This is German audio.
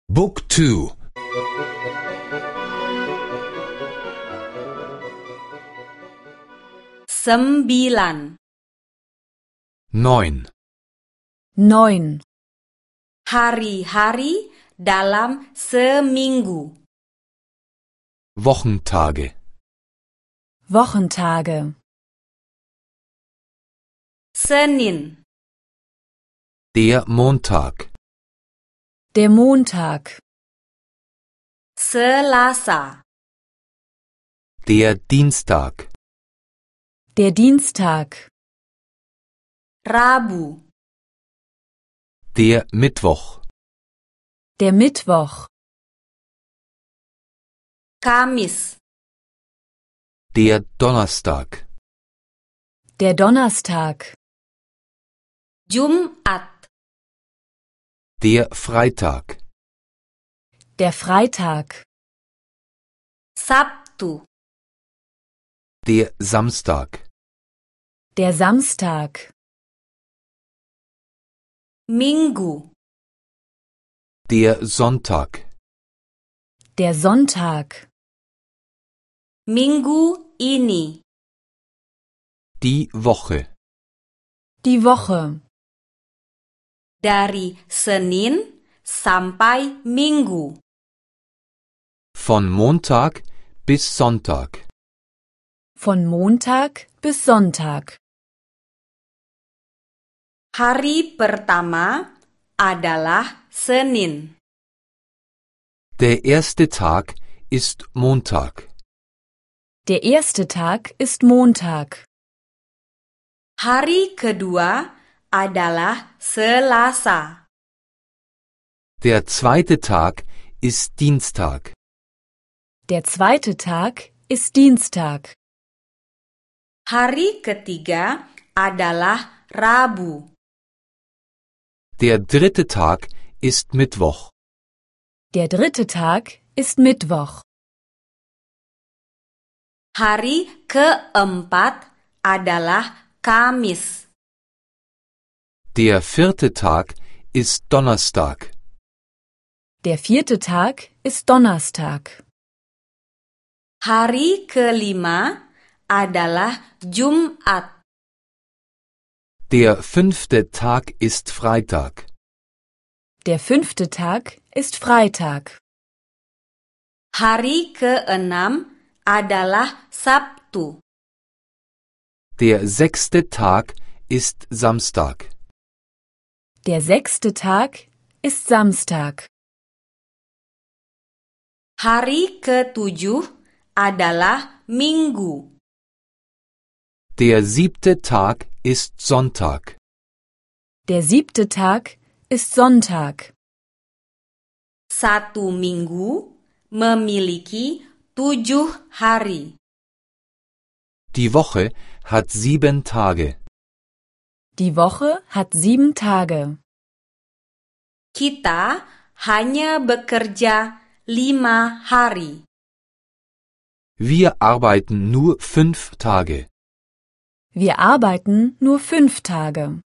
Book 2. 9. 9. 9. Hari-hari dalam seminggu. Wochentage. Wochentage. Senin, Der Montag. Der Montag. Selasa, Der Dienstag. Der Dienstag. Rabu, Der Mittwoch. Der Mittwoch. Kamis, Der Donnerstag. Der Donnerstag. Jumat, Der Freitag. Der Freitag. Sabtu, Der Samstag. Der Samstag. Minggu, Der Sonntag. Der Sonntag. minggu ini. Die Woche. Die Woche. Dari Senin sampai Minggu. Von Montag bis Sonntag. Von Montag bis Sonntag. Hari pertama adalah Senin. Der erste Tag ist Montag. Der erste Tag ist Montag. Hari kedua adalah Selasa. Der zweite Tag ist Dienstag. Der zweite Tag ist Dienstag. Hari ketiga adalah Rabu. Der dritte Tag ist Mittwoch. Der dritte Tag ist Mittwoch. Hari keempat adalah Kamis. Der vierte Tag ist Donnerstag. Der vierte Tag ist Donnerstag. Hari kelima adalah Jumat. Der fünfte Tag ist Freitag. Der fünfte Tag ist Freitag. Hari keenam adalah Sabtu. Der sechste Tag ist Samstag. Der sechste Tag ist Samstag. Hari ketujuh adalah Minggu. Der siebte Tag ist Sonntag. Der siebte Tag ist Sonntag. Satu minggu memiliki 7 hari. Die Woche hat 7 Tage. Die Woche hat 7 Tage. Kita hanya bekerja 5 hari. Wir arbeiten nur 5 Tage. Wir arbeiten nur 5 Tage.